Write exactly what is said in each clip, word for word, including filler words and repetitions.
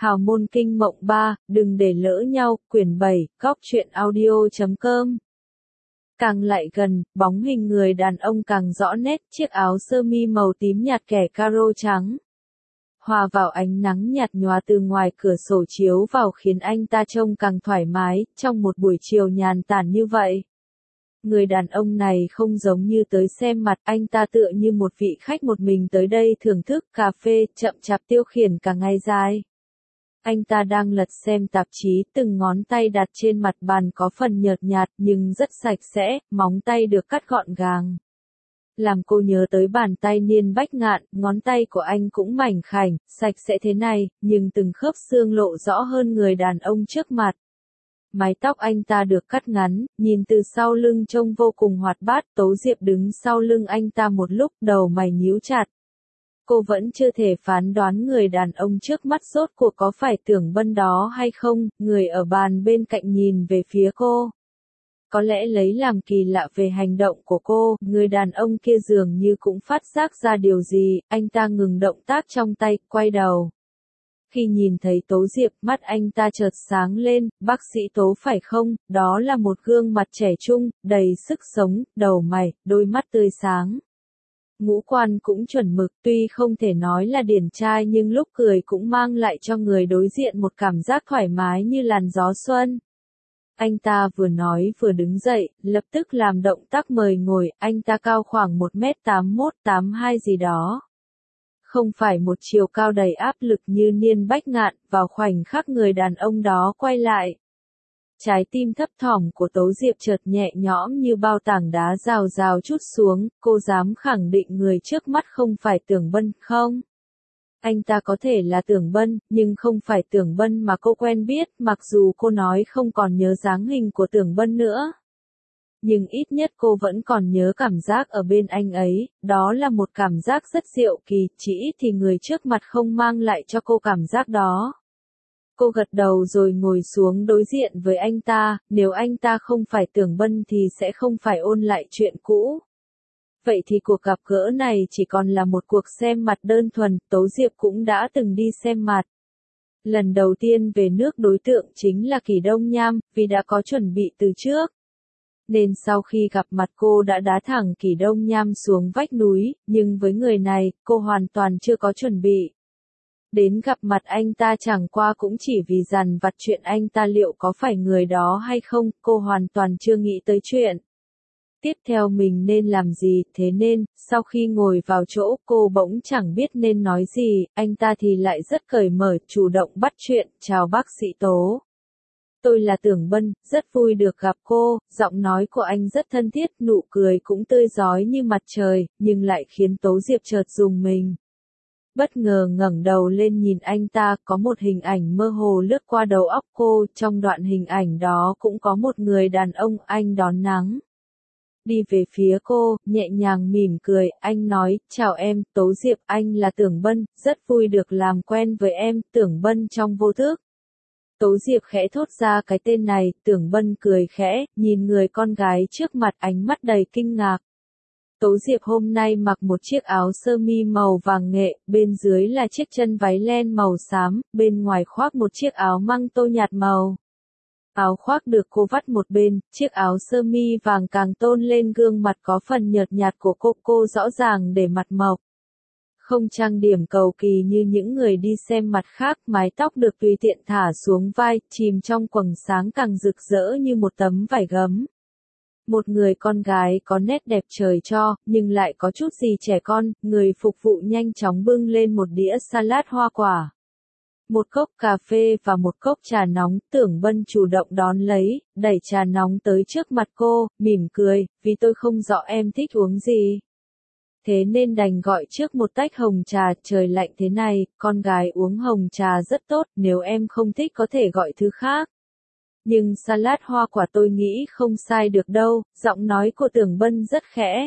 Hào môn kinh mộng ba, đừng để lỡ nhau, quyển bảy, góc truyện audio chấm com. Càng lại gần, bóng hình người đàn ông càng rõ nét, chiếc áo sơ mi màu tím nhạt kẻ caro trắng. Hòa vào ánh nắng nhạt nhòa từ ngoài cửa sổ chiếu vào khiến anh ta trông càng thoải mái, trong một buổi chiều nhàn tản như vậy. Người đàn ông này không giống như tới xem mặt, anh ta tựa như một vị khách một mình tới đây thưởng thức cà phê, chậm chạp tiêu khiển cả ngày dài. Anh ta đang lật xem tạp chí, từng ngón tay đặt trên mặt bàn có phần nhợt nhạt nhưng rất sạch sẽ, móng tay được cắt gọn gàng. Làm cô nhớ tới bàn tay Niên Bách Ngạn, ngón tay của anh cũng mảnh khảnh, sạch sẽ thế này, nhưng từng khớp xương lộ rõ hơn người đàn ông trước mặt. Mái tóc anh ta được cắt ngắn, nhìn từ sau lưng trông vô cùng hoạt bát. Tố Diệp đứng sau lưng anh ta một lúc, đầu mày nhíu chặt. Cô vẫn chưa thể phán đoán người đàn ông trước mắt rốt cuộc có phải Tưởng Bân đó hay không. Người ở bàn bên cạnh nhìn về phía cô. Có lẽ lấy làm kỳ lạ về hành động của cô, người đàn ông kia dường như cũng phát giác ra điều gì, anh ta ngừng động tác trong tay, quay đầu. Khi nhìn thấy Tố Diệp, mắt anh ta chợt sáng lên, bác sĩ Tố phải không? Đó là một gương mặt trẻ trung, đầy sức sống, đầu mày, đôi mắt tươi sáng. Ngũ quan cũng chuẩn mực, tuy không thể nói là điển trai nhưng lúc cười cũng mang lại cho người đối diện một cảm giác thoải mái như làn gió xuân. Anh ta vừa nói vừa đứng dậy, lập tức làm động tác mời ngồi, anh ta cao khoảng một mét tám mốt tám hai gì đó. Không phải một chiều cao đầy áp lực như Niên Bách Ngạn, vào khoảnh khắc người đàn ông đó quay lại. Trái tim thấp thỏm của Tố Diệp chợt nhẹ nhõm như bao tảng đá rào rào trút xuống, cô dám khẳng định người trước mắt không phải Tưởng Bân, không? Anh ta có thể là Tưởng Bân, nhưng không phải Tưởng Bân mà cô quen biết, mặc dù cô nói không còn nhớ dáng hình của Tưởng Bân nữa. Nhưng ít nhất cô vẫn còn nhớ cảm giác ở bên anh ấy, đó là một cảm giác rất diệu kỳ, chỉ ít thì người trước mặt không mang lại cho cô cảm giác đó. Cô gật đầu rồi ngồi xuống đối diện với anh ta, nếu anh ta không phải Tưởng Bân thì sẽ không phải ôn lại chuyện cũ. Vậy thì cuộc gặp gỡ này chỉ còn là một cuộc xem mặt đơn thuần, Tố Diệp cũng đã từng đi xem mặt. Lần đầu tiên về nước đối tượng chính là Kỳ Đông Nham, vì đã có chuẩn bị từ trước. Nên sau khi gặp mặt cô đã đá thẳng Kỳ Đông Nham xuống vách núi, nhưng với người này, cô hoàn toàn chưa có chuẩn bị. Đến gặp mặt anh ta chẳng qua cũng chỉ vì dằn vặt chuyện anh ta liệu có phải người đó hay không, cô hoàn toàn chưa nghĩ tới chuyện. Tiếp theo mình nên làm gì, thế nên, sau khi ngồi vào chỗ, cô bỗng chẳng biết nên nói gì, anh ta thì lại rất cởi mở, chủ động bắt chuyện, chào bác sĩ Tố. Tôi là Tưởng Bân, rất vui được gặp cô, giọng nói của anh rất thân thiết, nụ cười cũng tươi rói như mặt trời, nhưng lại khiến Tố Diệp chợt rùng mình. Bất ngờ ngẩng đầu lên nhìn anh ta, có một hình ảnh mơ hồ lướt qua đầu óc cô, trong đoạn hình ảnh đó cũng có một người đàn ông, anh đón nắng. Đi về phía cô, nhẹ nhàng mỉm cười, anh nói, chào em, Tố Diệp, anh là Tưởng Bân, rất vui được làm quen với em, Tưởng Bân trong vô thức. Tố Diệp khẽ thốt ra cái tên này, Tưởng Bân cười khẽ, nhìn người con gái trước mặt, ánh mắt đầy kinh ngạc. Tố Diệp hôm nay mặc một chiếc áo sơ mi màu vàng nghệ, bên dưới là chiếc chân váy len màu xám, bên ngoài khoác một chiếc áo măng tô nhạt màu. Áo khoác được cô vắt một bên, chiếc áo sơ mi vàng càng tôn lên gương mặt có phần nhợt nhạt của cô, cô rõ ràng để mặt mộc. Không trang điểm cầu kỳ như những người đi xem mặt khác, mái tóc được tùy tiện thả xuống vai, chìm trong quầng sáng càng rực rỡ như một tấm vải gấm. Một người con gái có nét đẹp trời cho, nhưng lại có chút gì trẻ con, người phục vụ nhanh chóng bưng lên một đĩa salad hoa quả. Một cốc cà phê và một cốc trà nóng, Tưởng Bân chủ động đón lấy, đẩy trà nóng tới trước mặt cô, mỉm cười, vì tôi không rõ em thích uống gì. Thế nên đành gọi trước một tách hồng trà, trời lạnh thế này, con gái uống hồng trà rất tốt, nếu em không thích có thể gọi thứ khác. Nhưng salad hoa quả tôi nghĩ không sai được đâu, giọng nói của Tưởng Bân rất khẽ.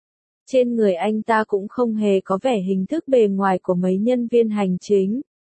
Trên người anh ta cũng không hề có vẻ hình thức bề ngoài của mấy nhân viên hành chính.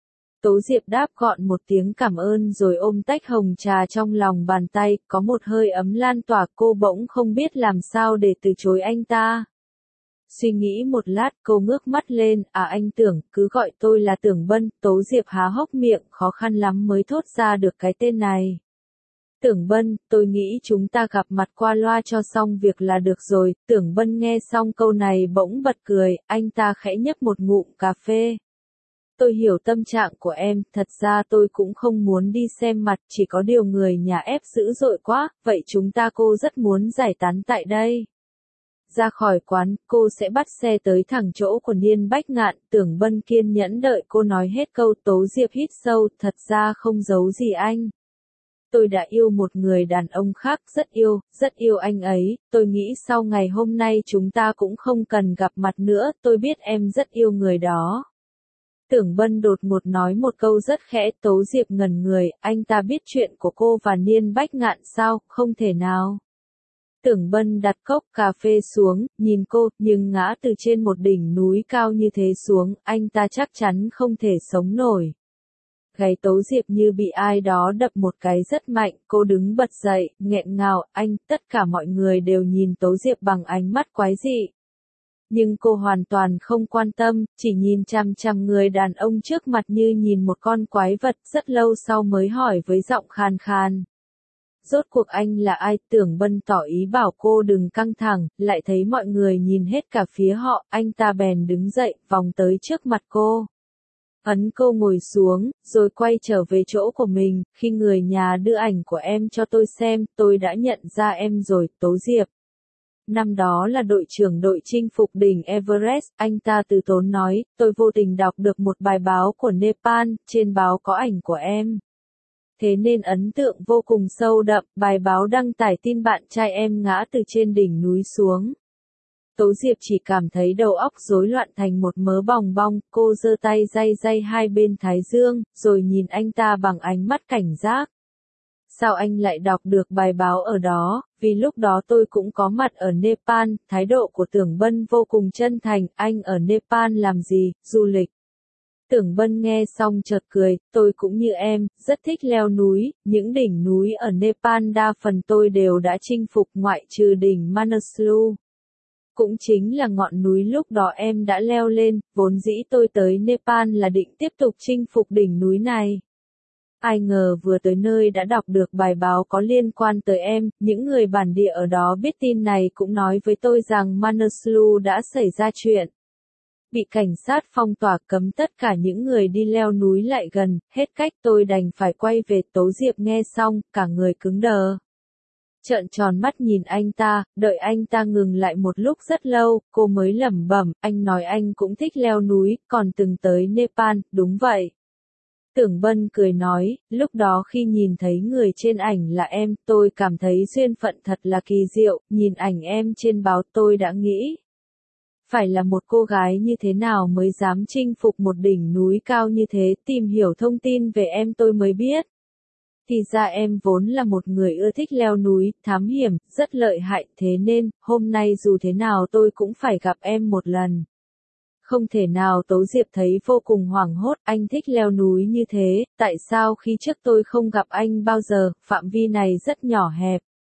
Tố Diệp đáp gọn một tiếng cảm ơn rồi ôm tách hồng trà trong lòng bàn tay, có một hơi ấm lan tỏa, cô bỗng không biết làm sao để từ chối anh ta. Suy nghĩ một lát cô ngước mắt lên, à anh Tưởng, cứ gọi tôi là Tưởng Bân. Tố Diệp há hốc miệng, khó khăn lắm mới thốt ra được cái tên này. Tưởng Bân, tôi nghĩ chúng ta gặp mặt qua loa cho xong việc là được rồi. Tưởng Bân nghe xong câu này bỗng bật cười, anh ta khẽ nhấp một ngụm cà phê. Tôi hiểu tâm trạng của em, thật ra tôi cũng không muốn đi xem mặt, chỉ có điều người nhà ép dữ dội quá, vậy chúng ta cô rất muốn giải tán tại đây. Ra khỏi quán, cô sẽ bắt xe tới thẳng chỗ của Niên Bách Ngạn. Tưởng Bân kiên nhẫn đợi cô nói hết câu. Tố Diệp hít sâu, thật ra không giấu gì anh. Tôi đã yêu một người đàn ông khác, rất yêu, rất yêu anh ấy. Tôi nghĩ sau ngày hôm nay chúng ta cũng không cần gặp mặt nữa, tôi biết em rất yêu người đó. Tưởng Bân đột ngột nói một câu rất khẽ. Tố Diệp ngẩn người, anh ta biết chuyện của cô và Niên Bách Ngạn sao? Không thể nào. Tưởng Bân đặt cốc cà phê xuống, nhìn cô, nhưng ngã từ trên một đỉnh núi cao như thế xuống, anh ta chắc chắn không thể sống nổi. Gáy Tố Diệp như bị ai đó đập một cái rất mạnh, cô đứng bật dậy, nghẹn ngào, anh, tất cả mọi người đều nhìn Tố Diệp bằng ánh mắt quái dị. Nhưng cô hoàn toàn không quan tâm, chỉ nhìn chằm chằm người đàn ông trước mặt như nhìn một con quái vật. Rất lâu sau mới hỏi với giọng khàn khàn. Rốt cuộc anh là ai? Tưởng Bân tỏ ý bảo cô đừng căng thẳng, lại thấy mọi người nhìn hết cả phía họ, anh ta bèn đứng dậy, vòng tới trước mặt cô. Ấn cô ngồi xuống, rồi quay trở về chỗ của mình. Khi người nhà đưa ảnh của em cho tôi xem, tôi đã nhận ra em rồi, Tố Diệp. Năm đó là đội trưởng đội chinh phục đỉnh Everest, anh ta từ tốn nói, tôi vô tình đọc được một bài báo của Nepal, trên báo có ảnh của em. Thế nên ấn tượng vô cùng sâu đậm, bài báo đăng tải tin bạn trai em ngã từ trên đỉnh núi xuống. Tố Diệp chỉ cảm thấy đầu óc rối loạn thành một mớ bòng bong, cô giơ tay day day hai bên thái dương, rồi nhìn anh ta bằng ánh mắt cảnh giác. Sao anh lại đọc được bài báo ở đó? Vì lúc đó tôi cũng có mặt ở Nepal. Thái độ của Tưởng Bân vô cùng chân thành. Anh ở Nepal làm gì? Du lịch. Tưởng Bân nghe xong chợt cười, tôi cũng như em, rất thích leo núi, những đỉnh núi ở Nepal đa phần tôi đều đã chinh phục ngoại trừ đỉnh Manaslu. Cũng chính là ngọn núi lúc đó em đã leo lên, vốn dĩ tôi tới Nepal là định tiếp tục chinh phục đỉnh núi này. Ai ngờ vừa tới nơi đã đọc được bài báo có liên quan tới em, những người bản địa ở đó biết tin này cũng nói với tôi rằng Manaslu đã xảy ra chuyện. Bị cảnh sát phong tỏa cấm tất cả những người đi leo núi lại gần, hết cách tôi đành phải quay về. Tố Diệp nghe xong, cả người cứng đờ. Trợn tròn mắt nhìn anh ta, đợi anh ta ngừng lại một lúc rất lâu, cô mới lẩm bẩm, anh nói anh cũng thích leo núi, còn từng tới Nepal, đúng vậy. Tưởng Bân cười nói, lúc đó khi nhìn thấy người trên ảnh là em, tôi cảm thấy duyên phận thật là kỳ diệu, nhìn ảnh em trên báo tôi đã nghĩ. Phải là một cô gái như thế nào mới dám chinh phục một đỉnh núi cao như thế, tìm hiểu thông tin về em tôi mới biết. Thì ra em vốn là một người ưa thích leo núi, thám hiểm, rất lợi hại, thế nên, hôm nay dù thế nào tôi cũng phải gặp em một lần. Không thể nào. Tố Diệp thấy vô cùng hoảng hốt, anh thích leo núi như thế, tại sao khi trước tôi không gặp anh bao giờ, phạm vi này rất nhỏ hẹp.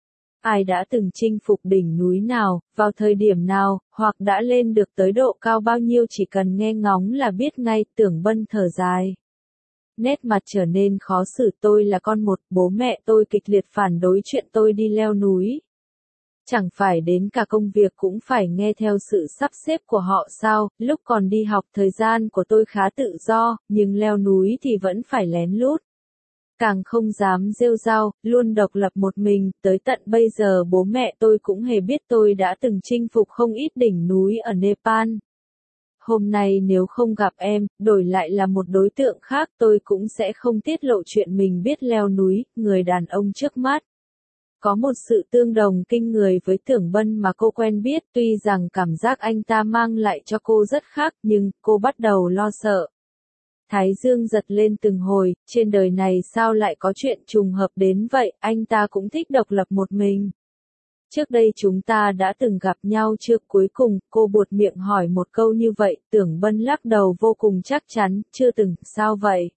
Ai đã từng chinh phục đỉnh núi nào, vào thời điểm nào, hoặc đã lên được tới độ cao bao nhiêu chỉ cần nghe ngóng là biết ngay. Tưởng Bân thở dài. Nét mặt trở nên khó xử. Tôi là con một, bố mẹ tôi kịch liệt phản đối chuyện tôi đi leo núi. Chẳng phải đến cả công việc cũng phải nghe theo sự sắp xếp của họ sao? Lúc còn đi học thời gian của tôi khá tự do, nhưng leo núi thì vẫn phải lén lút. Càng không dám rêu rao, luôn độc lập một mình, tới tận bây giờ bố mẹ tôi cũng hề biết tôi đã từng chinh phục không ít đỉnh núi ở Nepal. Hôm nay nếu không gặp em, đổi lại là một đối tượng khác tôi cũng sẽ không tiết lộ chuyện mình biết leo núi. Người đàn ông trước mắt có một sự tương đồng kinh người với Tưởng Bân mà cô quen biết, tuy rằng cảm giác anh ta mang lại cho cô rất khác, nhưng cô bắt đầu lo sợ. Thái dương giật lên từng hồi, trên đời này sao lại có chuyện trùng hợp đến vậy, anh ta cũng thích độc lập một mình. Trước đây chúng ta đã từng gặp nhau chưa? Cuối cùng, cô buột miệng hỏi một câu như vậy. Tưởng Bân lắc đầu vô cùng chắc chắn, chưa từng. Sao vậy?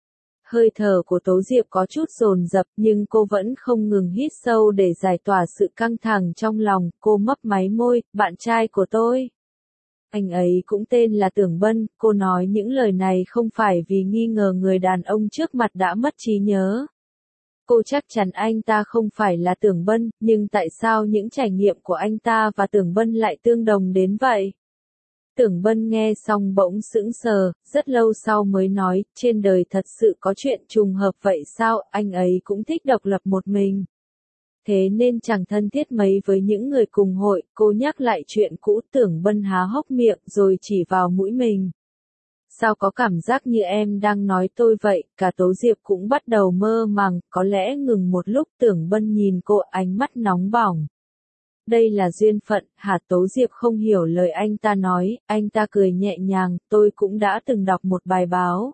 Hơi thở của Tố Diệp có chút dồn dập, nhưng cô vẫn không ngừng hít sâu để giải tỏa sự căng thẳng trong lòng. Cô mấp máy môi, bạn trai của tôi. Anh ấy cũng tên là Tưởng Bân, cô nói những lời này không phải vì nghi ngờ người đàn ông trước mặt đã mất trí nhớ. Cô chắc chắn anh ta không phải là Tưởng Bân, nhưng tại sao những trải nghiệm của anh ta và Tưởng Bân lại tương đồng đến vậy? Tưởng Bân nghe xong bỗng sững sờ, rất lâu sau mới nói, trên đời thật sự có chuyện trùng hợp vậy sao, anh ấy cũng thích độc lập một mình. Thế nên chẳng thân thiết mấy với những người cùng hội, cô nhắc lại chuyện cũ. Tưởng Bân há hốc miệng rồi chỉ vào mũi mình. Sao có cảm giác như em đang nói tôi vậy, cả Tố Diệp cũng bắt đầu mơ màng, có lẽ ngừng một lúc. Tưởng Bân nhìn cô, ánh mắt nóng bỏng. Đây là duyên phận, hả? Tố Diệp không hiểu lời anh ta nói, anh ta cười nhẹ nhàng, tôi cũng đã từng đọc một bài báo.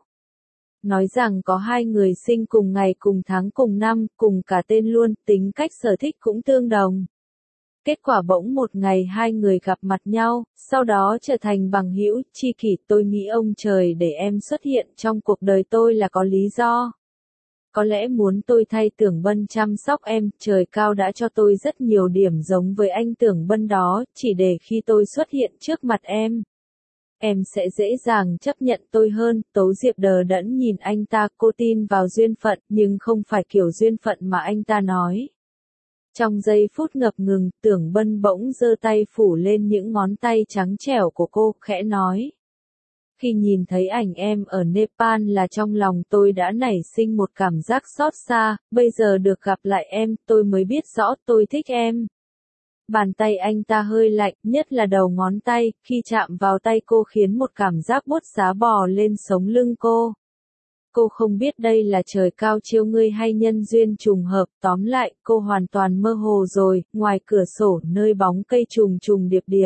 Nói rằng có hai người sinh cùng ngày cùng tháng cùng năm, cùng cả tên luôn, tính cách sở thích cũng tương đồng. Kết quả bỗng một ngày hai người gặp mặt nhau, sau đó trở thành bằng hữu, tri kỷ. Tôi nghĩ ông trời để em xuất hiện trong cuộc đời tôi là có lý do. Có lẽ muốn tôi thay Tưởng Bân chăm sóc em, trời cao đã cho tôi rất nhiều điểm giống với anh Tưởng Bân đó, chỉ để khi tôi xuất hiện trước mặt em. Em sẽ dễ dàng chấp nhận tôi hơn. Tố Diệp đờ đẫn nhìn anh ta, cô tin vào duyên phận, nhưng không phải kiểu duyên phận mà anh ta nói. Trong giây phút ngập ngừng, Tưởng Bân bỗng giơ tay phủ lên những ngón tay trắng trẻo của cô, khẽ nói. Khi nhìn thấy ảnh em ở Nepal là trong lòng tôi đã nảy sinh một cảm giác xót xa, bây giờ được gặp lại em, tôi mới biết rõ tôi thích em. Bàn tay anh ta hơi lạnh, nhất là đầu ngón tay, khi chạm vào tay cô khiến một cảm giác buốt giá bò lên sống lưng cô. Cô không biết đây là trời cao chiêu ngươi hay nhân duyên trùng hợp, tóm lại, cô hoàn toàn mơ hồ rồi. Ngoài cửa sổ nơi bóng cây trùng trùng điệp điệp.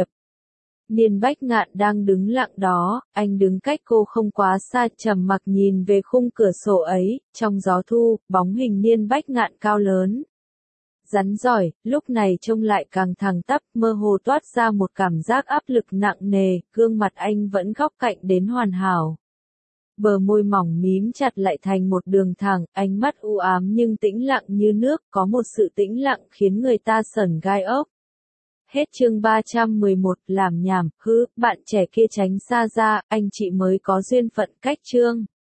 Niên Bách Ngạn đang đứng lặng đó, anh đứng cách cô không quá xa, trầm mặc nhìn về khung cửa sổ ấy, trong gió thu, bóng hình Niên Bách Ngạn cao lớn. Rắn giỏi, lúc này trông lại càng thẳng tắp, mơ hồ toát ra một cảm giác áp lực nặng nề, gương mặt anh vẫn góc cạnh đến hoàn hảo. Bờ môi mỏng mím chặt lại thành một đường thẳng, ánh mắt u ám nhưng tĩnh lặng như nước, có một sự tĩnh lặng khiến người ta sởn gai ốc. Hết chương ba trăm mười một, làm nhảm, hứ, bạn trẻ kia tránh xa ra, anh chị mới có duyên phận cách chương.